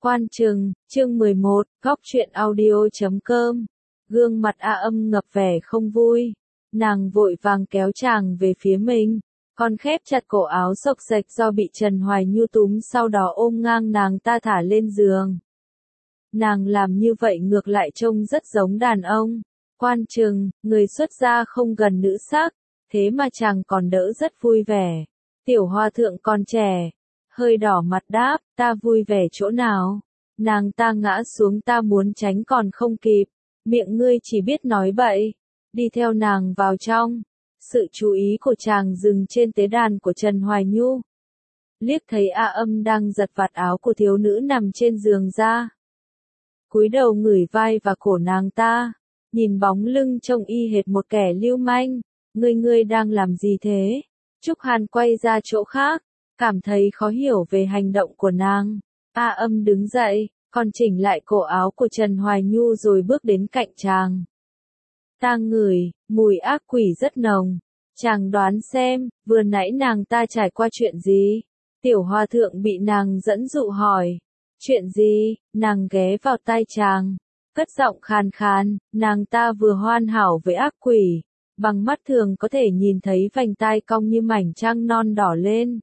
Quan Trừng, chương 11, góc truyện audio.com. Gương mặt A Âm ngập vẻ không vui. Nàng vội vàng kéo chàng về phía mình, còn khép chặt cổ áo xộc xệch do bị Trần Hoài Nhu túm, sau đó ôm ngang nàng ta thả lên giường. Nàng làm như vậy ngược lại trông rất giống đàn ông. Quan Trừng, người xuất gia không gần nữ sắc, thế mà chàng còn đỡ rất vui vẻ. Tiểu Hòa thượng còn trẻ, hơi đỏ mặt đáp, ta vui vẻ chỗ nào? Nàng ta ngã xuống, ta muốn tránh còn không kịp. Miệng ngươi chỉ biết nói bậy. Đi theo nàng vào trong. Sự chú ý của chàng dừng trên tế đàn của Trần Hoài Nhu. Liếc thấy A Âm đang giật vạt áo của thiếu nữ nằm trên giường ra. Cúi đầu ngửi vai và cổ nàng ta. Nhìn bóng lưng trông y hệt một kẻ lưu manh. Ngươi đang làm gì thế? Trúc Hàn quay ra chỗ khác, cảm thấy khó hiểu về hành động của nàng. A Âm đứng dậy, còn chỉnh lại cổ áo của Trần Hoài Nhu rồi bước đến cạnh chàng. Ta ngửi, mùi ác quỷ rất nồng. Chàng đoán xem, vừa nãy nàng ta trải qua chuyện gì? Tiểu Hòa thượng bị nàng dẫn dụ hỏi. Chuyện gì? Nàng ghé vào tai chàng, cất giọng khàn khàn, nàng ta vừa hoàn hảo với ác quỷ. Bằng mắt thường có thể nhìn thấy vành tai cong như mảnh trăng non đỏ lên.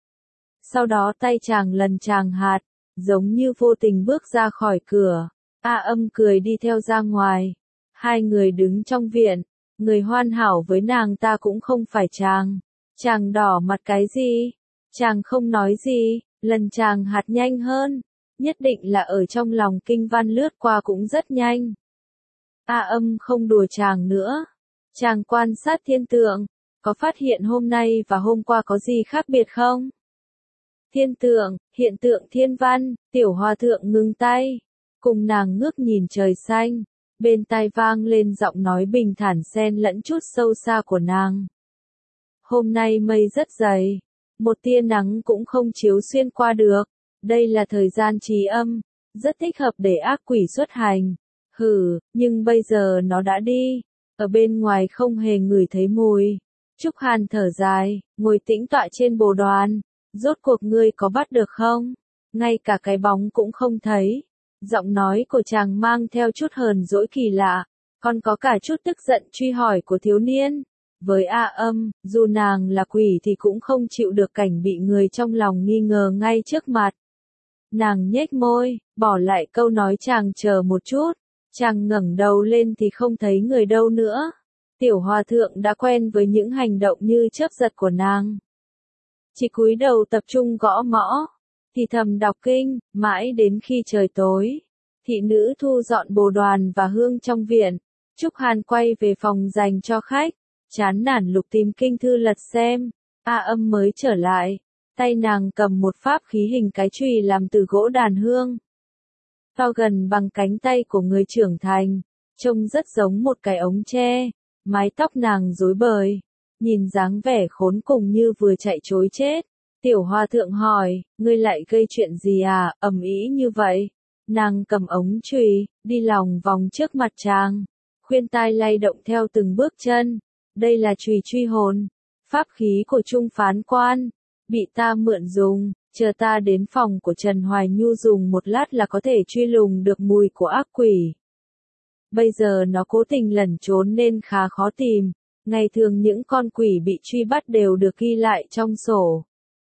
Sau đó tay chàng lần chàng hạt, giống như vô tình bước ra khỏi cửa. A Âm cười đi theo ra ngoài. Hai người đứng trong viện, người hoàn hảo với nàng ta cũng không phải chàng. Chàng đỏ mặt cái gì? Chàng không nói gì, lần chàng hạt nhanh hơn. Nhất định là ở trong lòng kinh văn lướt qua cũng rất nhanh. A Âm không đùa chàng nữa. Chàng quan sát thiên tượng, có phát hiện hôm nay và hôm qua có gì khác biệt không? Thiên tượng, hiện tượng thiên văn. Tiểu Hòa thượng ngừng tay, cùng nàng ngước nhìn trời xanh, bên tai vang lên giọng nói bình thản xen lẫn chút sâu xa của nàng. Hôm nay mây rất dày, một tia nắng cũng không chiếu xuyên qua được, đây là thời gian trì âm, rất thích hợp để ác quỷ xuất hành. Nhưng bây giờ nó đã đi, ở bên ngoài không hề ngửi thấy mùi. Trúc Hàn thở dài, ngồi tĩnh tọa trên bồ đoàn. Rốt cuộc ngươi có bắt được không? Ngay cả cái bóng cũng không thấy. Giọng nói của chàng mang theo chút hờn dỗi kỳ lạ, còn có cả chút tức giận truy hỏi của thiếu niên. Với A Âm, dù nàng là quỷ thì cũng không chịu được cảnh bị người trong lòng nghi ngờ ngay trước mặt. Nàng nhếch môi, bỏ lại câu nói chàng chờ một chút. Chàng ngẩng đầu lên thì không thấy người đâu nữa. Tiểu Hòa thượng đã quen với những hành động như chớp giật của nàng. Chỉ cúi đầu tập trung gõ mõ, thì thầm đọc kinh, mãi đến khi trời tối. Thị nữ thu dọn bồ đoàn và hương trong viện. Trúc Hàn quay về phòng dành cho khách, chán nản lục tìm kinh thư lật xem. A Âm mới trở lại, tay nàng cầm một pháp khí hình cái chùy làm từ gỗ đàn hương. To gần bằng cánh tay của người trưởng thành, trông rất giống một cái ống tre. Mái tóc nàng rối bời, nhìn dáng vẻ khốn cùng như vừa chạy trối chết. Tiểu Hòa thượng hỏi, ngươi lại gây chuyện gì à, ầm ĩ như vậy? Nàng cầm ống chùy, đi lòng vòng trước mặt chàng, khuyên tai lay động theo từng bước chân. Đây là chùy truy hồn, pháp khí của Trung Phán Quan, bị ta mượn dùng, chờ ta đến phòng của Trần Hoài Nhu dùng một lát là có thể truy lùng được mùi của ác quỷ. Bây giờ nó cố tình lẩn trốn nên khá khó tìm. Ngày thường những con quỷ bị truy bắt đều được ghi lại trong sổ.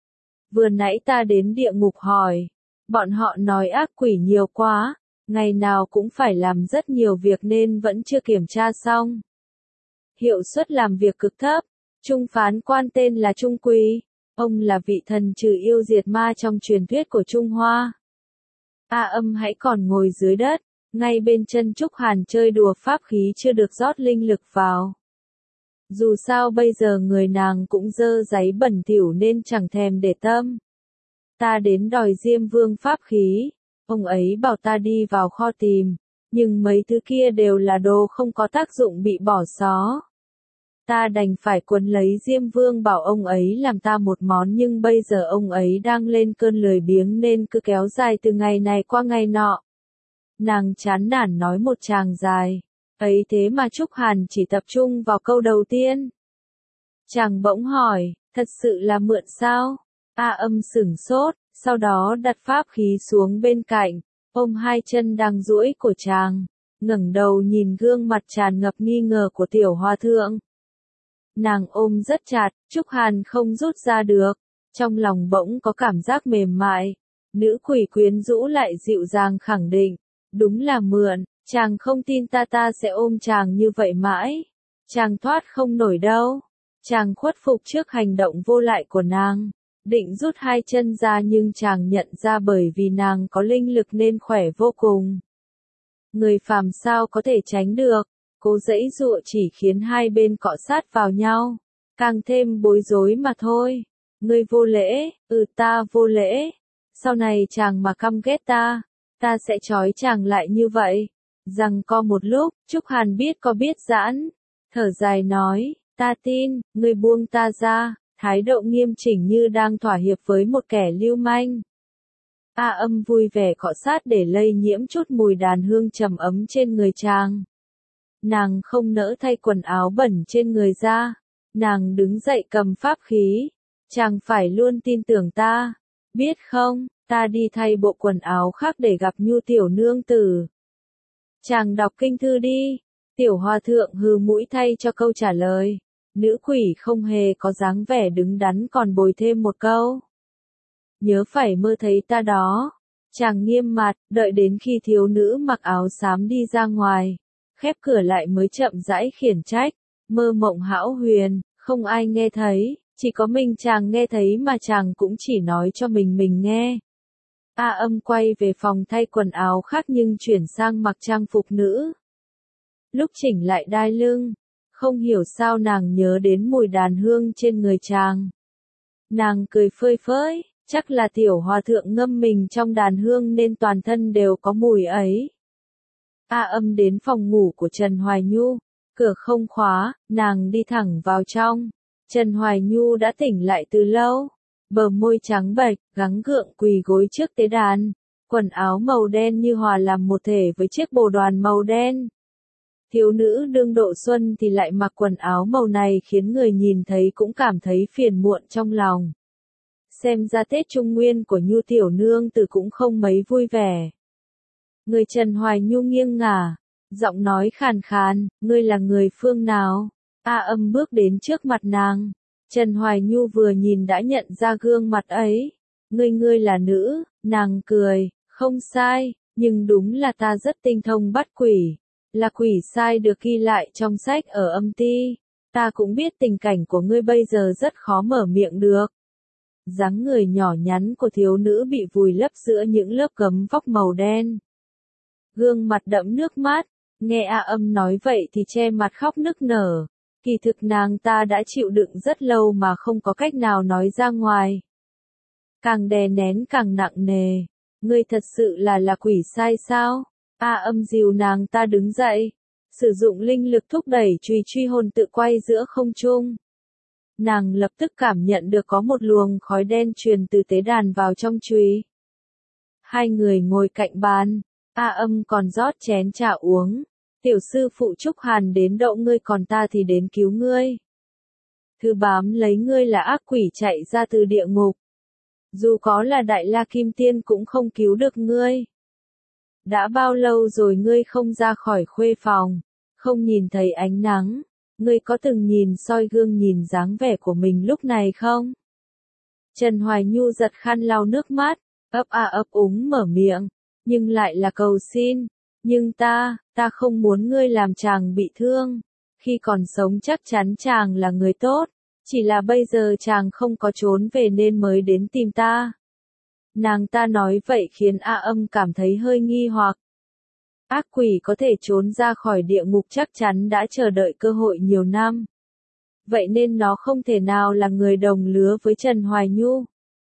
Vừa nãy ta đến địa ngục hỏi, bọn họ nói ác quỷ nhiều quá, ngày nào cũng phải làm rất nhiều việc nên vẫn chưa kiểm tra xong. Hiệu suất làm việc cực thấp. Trung Phán Quan tên là Trung Quý, ông là vị thần trừ yêu diệt ma trong truyền thuyết của Trung Hoa. A Âm hãy còn ngồi dưới đất, ngay bên chân Trúc Hàn chơi đùa pháp khí chưa được rót linh lực vào. Dù sao bây giờ người nàng cũng dơ giấy bẩn thỉu nên chẳng thèm để tâm. Ta đến đòi Diêm Vương pháp khí, ông ấy bảo ta đi vào kho tìm, nhưng mấy thứ kia đều là đồ không có tác dụng bị bỏ xó. Ta đành phải quấn lấy Diêm Vương bảo ông ấy làm ta một món, nhưng bây giờ ông ấy đang lên cơn lười biếng nên cứ kéo dài từ ngày này qua ngày nọ. Nàng chán nản nói một tràng dài. Ấy thế mà Trúc Hàn chỉ tập trung vào câu đầu tiên. Chàng bỗng hỏi, thật sự là mượn sao? A Âm sửng sốt, sau đó đặt pháp khí xuống bên cạnh, ôm hai chân đang duỗi của chàng, ngẩng đầu nhìn gương mặt tràn ngập nghi ngờ của tiểu hòa thượng. Nàng ôm rất chặt, Trúc Hàn không rút ra được, trong lòng bỗng có cảm giác mềm mại. Nữ quỷ quyến rũ lại dịu dàng khẳng định, đúng là mượn, chàng không tin ta sẽ ôm chàng như vậy mãi. Chàng thoát không nổi đâu. Chàng khuất phục trước hành động vô lại của nàng, định rút hai chân ra nhưng chàng nhận ra bởi vì nàng có linh lực nên khỏe vô cùng. Người phàm sao có thể tránh được, cố giãy giụa chỉ khiến hai bên cọ sát vào nhau, càng thêm bối rối mà thôi. Ngươi vô lễ, ta vô lễ. Sau này chàng mà căm ghét ta sẽ trói chàng lại như vậy. Rằng co một lúc, Trúc Hàn biết giãn, thở dài nói, ta tin, ngươi buông ta ra, thái độ nghiêm chỉnh như đang thỏa hiệp với một kẻ lưu manh. A Âm vui vẻ cọ sát để lây nhiễm chút mùi đàn hương trầm ấm trên người chàng. Nàng không nỡ thay quần áo bẩn trên người ra, nàng đứng dậy cầm pháp khí. Chàng phải luôn tin tưởng ta, biết không, ta đi thay bộ quần áo khác để gặp Nhu tiểu nương tử. Chàng đọc kinh thư đi. Tiểu hòa thượng hừ mũi thay cho câu trả lời. Nữ quỷ không hề có dáng vẻ đứng đắn còn bồi thêm một câu. Nhớ phải mơ thấy ta đó. Chàng nghiêm mặt, đợi đến khi thiếu nữ mặc áo xám đi ra ngoài, khép cửa lại mới chậm rãi khiển trách. Mơ mộng hão huyền, không ai nghe thấy, chỉ có mình chàng nghe thấy mà chàng cũng chỉ nói cho mình nghe. A Âm quay về phòng thay quần áo khác nhưng chuyển sang mặc trang phục nữ. Lúc chỉnh lại đai lưng, không hiểu sao nàng nhớ đến mùi đàn hương trên người chàng. Nàng cười phơi phới, chắc là tiểu hòa thượng ngâm mình trong đàn hương nên toàn thân đều có mùi ấy. A Âm đến phòng ngủ của Trần Hoài Nhu, cửa không khóa, nàng đi thẳng vào trong. Trần Hoài Nhu đã tỉnh lại từ lâu, bờ môi trắng bệch, gắng gượng quỳ gối trước tế đàn, quần áo màu đen như hòa làm một thể với chiếc bồ đoàn màu đen. Thiếu nữ đương độ xuân thì lại mặc quần áo màu này khiến người nhìn thấy cũng cảm thấy phiền muộn trong lòng. Xem ra Tết Trung Nguyên của Nhu tiểu nương tử cũng không mấy vui vẻ. Người Trần Hoài Nhu nghiêng ngả, giọng nói khàn khàn, ngươi là người phương nào? A Âm bước đến trước mặt nàng. Trần Hoài Nhu vừa nhìn đã nhận ra gương mặt ấy. Ngươi là nữ, nàng cười, không sai, nhưng đúng là ta rất tinh thông bắt quỷ. Là quỷ sai được ghi lại trong sách ở âm ti. Ta cũng biết tình cảnh của ngươi bây giờ rất khó mở miệng được. Dáng người nhỏ nhắn của thiếu nữ bị vùi lấp giữa những lớp gấm vóc màu đen. Gương mặt đẫm nước mắt, nghe A Âm nói vậy thì che mặt khóc nức nở. Kỳ thực nàng ta đã chịu đựng rất lâu mà không có cách nào nói ra ngoài. Càng đè nén càng nặng nề. Ngươi thật sự là quỷ sai sao? A Âm dìu nàng ta đứng dậy, sử dụng linh lực thúc đẩy truy hồn tự quay giữa không trung. Nàng lập tức cảm nhận được có một luồng khói đen truyền từ tế đàn vào trong truy. Hai người ngồi cạnh bàn, A Âm còn rót chén trà uống. Tiểu sư phụ Trúc Hàn đến đậu ngươi còn ta thì đến cứu ngươi. Thứ bám lấy ngươi là ác quỷ chạy ra từ địa ngục. Dù có là Đại La Kim Tiên cũng không cứu được ngươi. Đã bao lâu rồi ngươi không ra khỏi khuê phòng, không nhìn thấy ánh nắng, ngươi có từng nhìn soi gương nhìn dáng vẻ của mình lúc này không? Trần Hoài Nhu giật khăn lau nước mắt, ấp úng mở miệng, nhưng lại là cầu xin, nhưng ta không muốn ngươi làm chàng bị thương, khi còn sống chắc chắn chàng là người tốt, chỉ là bây giờ chàng không có trốn về nên mới đến tìm ta. Nàng ta nói vậy khiến A Âm cảm thấy hơi nghi hoặc. Ác quỷ có thể trốn ra khỏi địa ngục chắc chắn đã chờ đợi cơ hội nhiều năm. Vậy nên nó không thể nào là người đồng lứa với Trần Hoài Nhu.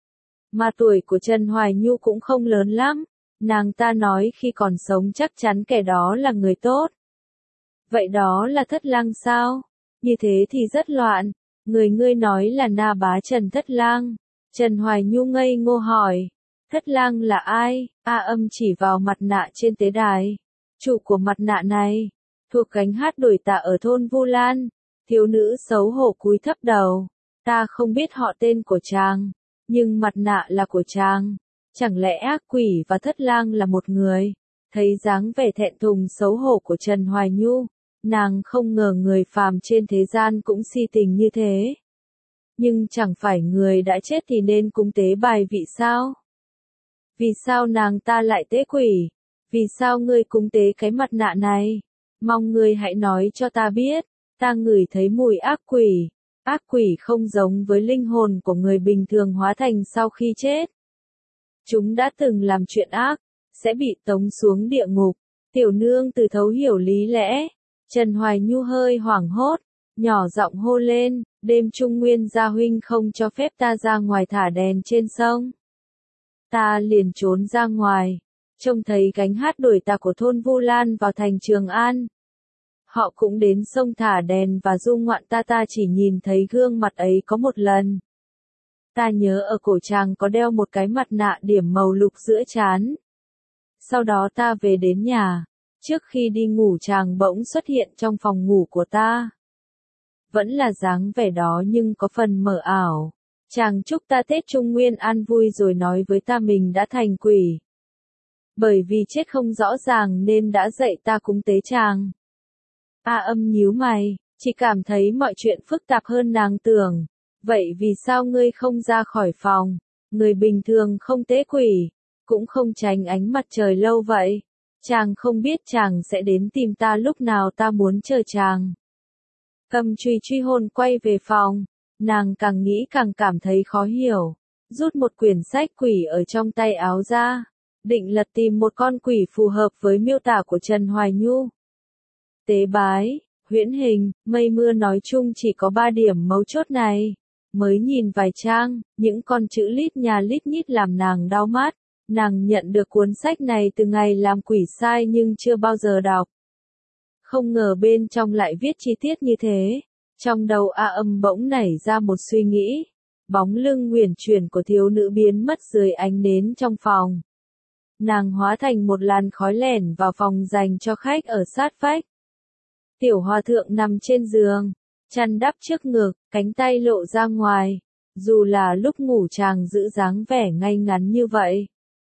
Mà tuổi của Trần Hoài Nhu cũng không lớn lắm. Nàng ta nói khi còn sống chắc chắn kẻ đó là người tốt. Vậy đó là Thất Lang sao? Như thế thì rất loạn. Ngươi nói là Na Bá Trần Thất Lang. Trần Hoài Nhu ngây ngô hỏi. Thất Lang là ai? A Âm chỉ vào mặt nạ trên tế đài. Chủ của mặt nạ này, thuộc gánh hát đổi tạ ở thôn Vu Lan. Thiếu nữ xấu hổ cúi thấp đầu. Ta không biết họ tên của chàng, nhưng mặt nạ là của chàng. Chẳng lẽ ác quỷ và thất lang là một người? Thấy dáng vẻ thẹn thùng xấu hổ của Trần Hoài Nhu, nàng không ngờ người phàm trên thế gian cũng si tình như thế. Nhưng chẳng phải người đã chết thì nên cúng tế bài vị sao? Vì sao nàng ta lại tế quỷ? Vì sao ngươi cúng tế cái mặt nạ này? Mong ngươi hãy nói cho ta biết, ta ngửi thấy mùi ác quỷ. Ác quỷ không giống với linh hồn của người bình thường hóa thành sau khi chết. Chúng đã từng làm chuyện ác, sẽ bị tống xuống địa ngục. Tiểu nương từ thấu hiểu lý lẽ. Trần Hoài Nhu hơi hoảng hốt, nhỏ giọng hô lên, đêm trung nguyên gia huynh không cho phép ta ra ngoài thả đèn trên sông. Ta liền trốn ra ngoài, trông thấy gánh hát đuổi tà của thôn Vu Lan vào thành Trường An. Họ cũng đến sông thả đèn và du ngoạn ta chỉ nhìn thấy gương mặt ấy có một lần. Ta nhớ ở cổ chàng có đeo một cái mặt nạ điểm màu lục giữa trán. Sau đó ta về đến nhà, trước khi đi ngủ chàng bỗng xuất hiện trong phòng ngủ của ta. Vẫn là dáng vẻ đó nhưng có phần mờ ảo. Chàng chúc ta Tết Trung Nguyên an vui rồi nói với ta mình đã thành quỷ. Bởi vì chết không rõ ràng nên đã dạy ta cúng tế chàng. A Âm nhíu mày, chỉ cảm thấy mọi chuyện phức tạp hơn nàng tưởng. Vậy vì sao ngươi không ra khỏi phòng? Người bình thường không tế quỷ, cũng không tránh ánh mặt trời lâu vậy. Chàng không biết chàng sẽ đến tìm ta lúc nào ta muốn chờ chàng. Cầm chùy truy hồn quay về phòng, nàng càng nghĩ càng cảm thấy khó hiểu. Rút một quyển sách quỷ ở trong tay áo ra, định lật tìm một con quỷ phù hợp với miêu tả của Trần Hoài Nhu. Tế bái, huyễn hình, mây mưa nói chung chỉ có 3 điểm mấu chốt này. Mới nhìn vài trang, những con chữ lít nhà lít nhít làm nàng đau mắt. Nàng nhận được cuốn sách này từ ngày làm quỷ sai nhưng chưa bao giờ đọc. Không ngờ bên trong lại viết chi tiết như thế. Trong đầu A Âm bỗng nảy ra một suy nghĩ. Bóng lưng uyển chuyển của thiếu nữ biến mất dưới ánh nến trong phòng. Nàng hóa thành một làn khói lẻn vào phòng dành cho khách ở sát vách. Tiểu hòa thượng nằm trên giường, chăn đắp trước ngực, cánh tay lộ ra ngoài. Dù là lúc ngủ chàng giữ dáng vẻ ngay ngắn như vậy.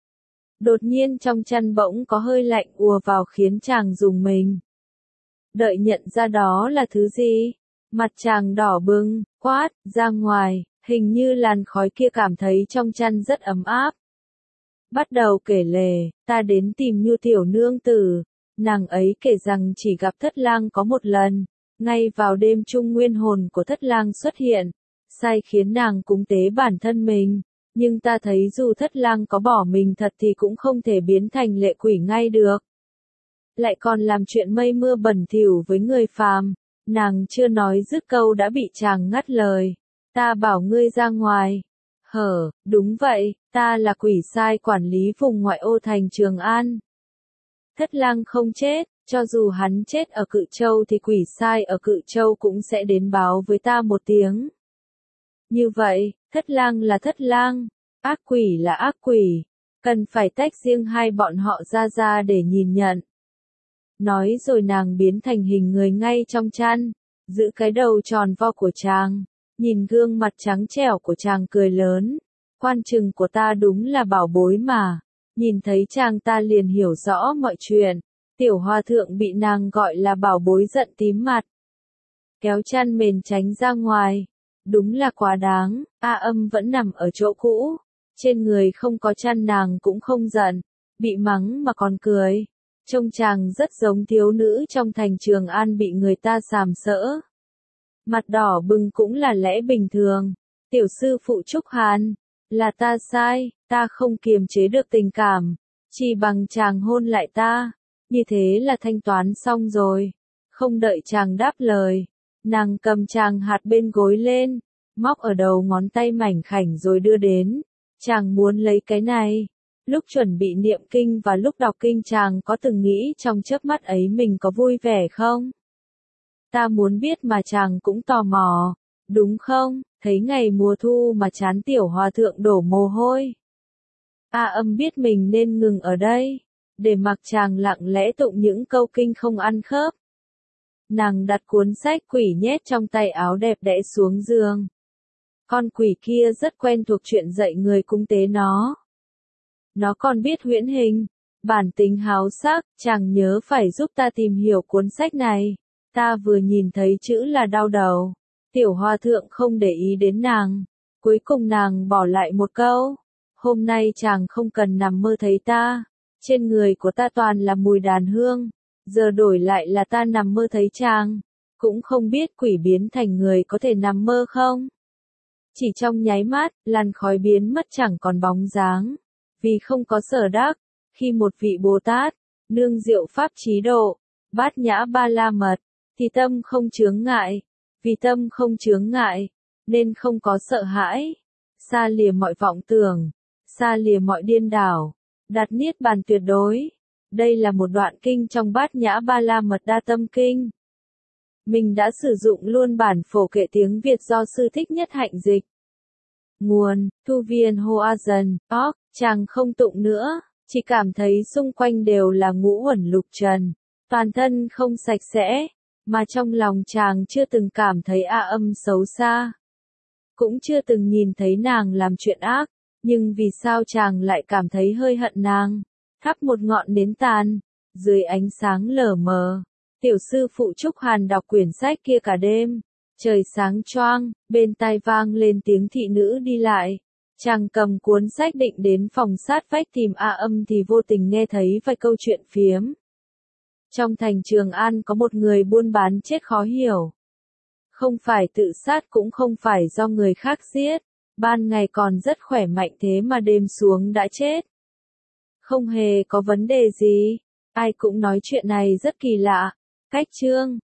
Đột nhiên trong chăn bỗng có hơi lạnh ùa vào khiến chàng rùng mình. Đợi nhận ra đó là thứ gì? Mặt chàng đỏ bừng, quát, ra ngoài, hình như làn khói kia cảm thấy trong chăn rất ấm áp. Bắt đầu kể lể, ta đến tìm Nhu tiểu nương tử. Nàng ấy kể rằng chỉ gặp thất lang có một lần. Ngay vào đêm trung nguyên hồn của thất lang xuất hiện. Sai khiến nàng cúng tế bản thân mình. Nhưng ta thấy dù thất lang có bỏ mình thật thì cũng không thể biến thành lệ quỷ ngay được. Lại còn làm chuyện mây mưa bẩn thỉu với người phàm. Nàng chưa nói dứt câu đã bị chàng ngắt lời. Ta bảo ngươi ra ngoài. Đúng vậy, ta là quỷ sai quản lý vùng ngoại ô thành Trường An. Thất lang không chết, cho dù hắn chết ở Cự Châu thì quỷ sai ở Cự Châu cũng sẽ đến báo với ta một tiếng. Như vậy, thất lang là thất lang, ác quỷ là ác quỷ, cần phải tách riêng hai bọn họ ra để nhìn nhận. Nói rồi nàng biến thành hình người ngay trong chăn, giữ cái đầu tròn vo của chàng, nhìn gương mặt trắng trẻo của chàng cười lớn. Quan chừng của ta đúng là bảo bối mà. Nhìn thấy chàng ta liền hiểu rõ mọi chuyện. Tiểu hòa thượng bị nàng gọi là bảo bối giận tím mặt. Kéo chăn mền tránh ra ngoài. Đúng là quá đáng, A Âm vẫn nằm ở chỗ cũ. Trên người không có chăn nàng cũng không giận. Bị mắng mà còn cười. Trông chàng rất giống thiếu nữ trong thành Trường An bị người ta sàm sỡ. Mặt đỏ bừng cũng là lẽ bình thường. Tiểu sư phụ Trúc Hàn. Là ta sai, ta không kiềm chế được tình cảm. Chỉ bằng chàng hôn lại ta. Như thế là thanh toán xong rồi. Không đợi chàng đáp lời. Nàng cầm chàng hạt bên gối lên. Móc ở đầu ngón tay mảnh khảnh rồi đưa đến. Chàng muốn lấy cái này. Lúc chuẩn bị niệm kinh và lúc đọc kinh chàng có từng nghĩ trong chớp mắt ấy mình có vui vẻ không? Ta muốn biết mà chàng cũng tò mò. Đúng không? Thấy ngày mùa thu mà chán tiểu hòa thượng đổ mồ hôi. A Âm biết mình nên ngừng ở đây. Để mặc chàng lặng lẽ tụng những câu kinh không ăn khớp. Nàng đặt cuốn sách quỷ nhét trong tay áo đẹp đẽ xuống giường. Con quỷ kia rất quen thuộc chuyện dạy người cúng tế nó. Nó còn biết huyễn hình. Bản tính háo sắc, chàng nhớ phải giúp ta tìm hiểu cuốn sách này. Ta vừa nhìn thấy chữ là đau đầu. Tiểu hòa thượng không để ý đến nàng. Cuối cùng nàng bỏ lại một câu. Hôm nay chàng không cần nằm mơ thấy ta. Trên người của ta toàn là mùi đàn hương. Giờ đổi lại là ta nằm mơ thấy chàng. Cũng không biết quỷ biến thành người có thể nằm mơ không? Chỉ trong nháy mắt, làn khói biến mất chẳng còn bóng dáng. Vì không có sở đắc, khi một vị Bồ Tát, nương diệu pháp trí độ, bát nhã ba la mật, thì tâm không chướng ngại. Vì tâm không chướng ngại, nên không có sợ hãi. Xa lìa mọi vọng tưởng, xa lìa mọi điên đảo, đạt niết bàn tuyệt đối. Đây là một đoạn kinh trong bát nhã ba la mật đa tâm kinh. Mình đã sử dụng luôn bản phổ kệ tiếng Việt do sư Thích Nhất Hạnh dịch. Nguồn, Thu Viên Hoa Dần, chàng không tụng nữa, chỉ cảm thấy xung quanh đều là ngũ uẩn lục trần, toàn thân không sạch sẽ, mà trong lòng chàng chưa từng cảm thấy âm xấu xa. Cũng chưa từng nhìn thấy nàng làm chuyện ác, nhưng vì sao chàng lại cảm thấy hơi hận nàng? Thắp một ngọn nến tàn, dưới ánh sáng lờ mờ. Tiểu sư phụ Trúc Hàn đọc quyển sách kia cả đêm. Trời sáng choang, bên tai vang lên tiếng thị nữ đi lại. Chàng cầm cuốn sách định đến phòng sát vách tìm âm thì vô tình nghe thấy vài câu chuyện phiếm. Trong thành Trường An có một người buôn bán chết khó hiểu. Không phải tự sát cũng không phải do người khác giết. Ban ngày còn rất khỏe mạnh thế mà đêm xuống đã chết. Không hề có vấn đề gì. Ai cũng nói chuyện này rất kỳ lạ. Cách chương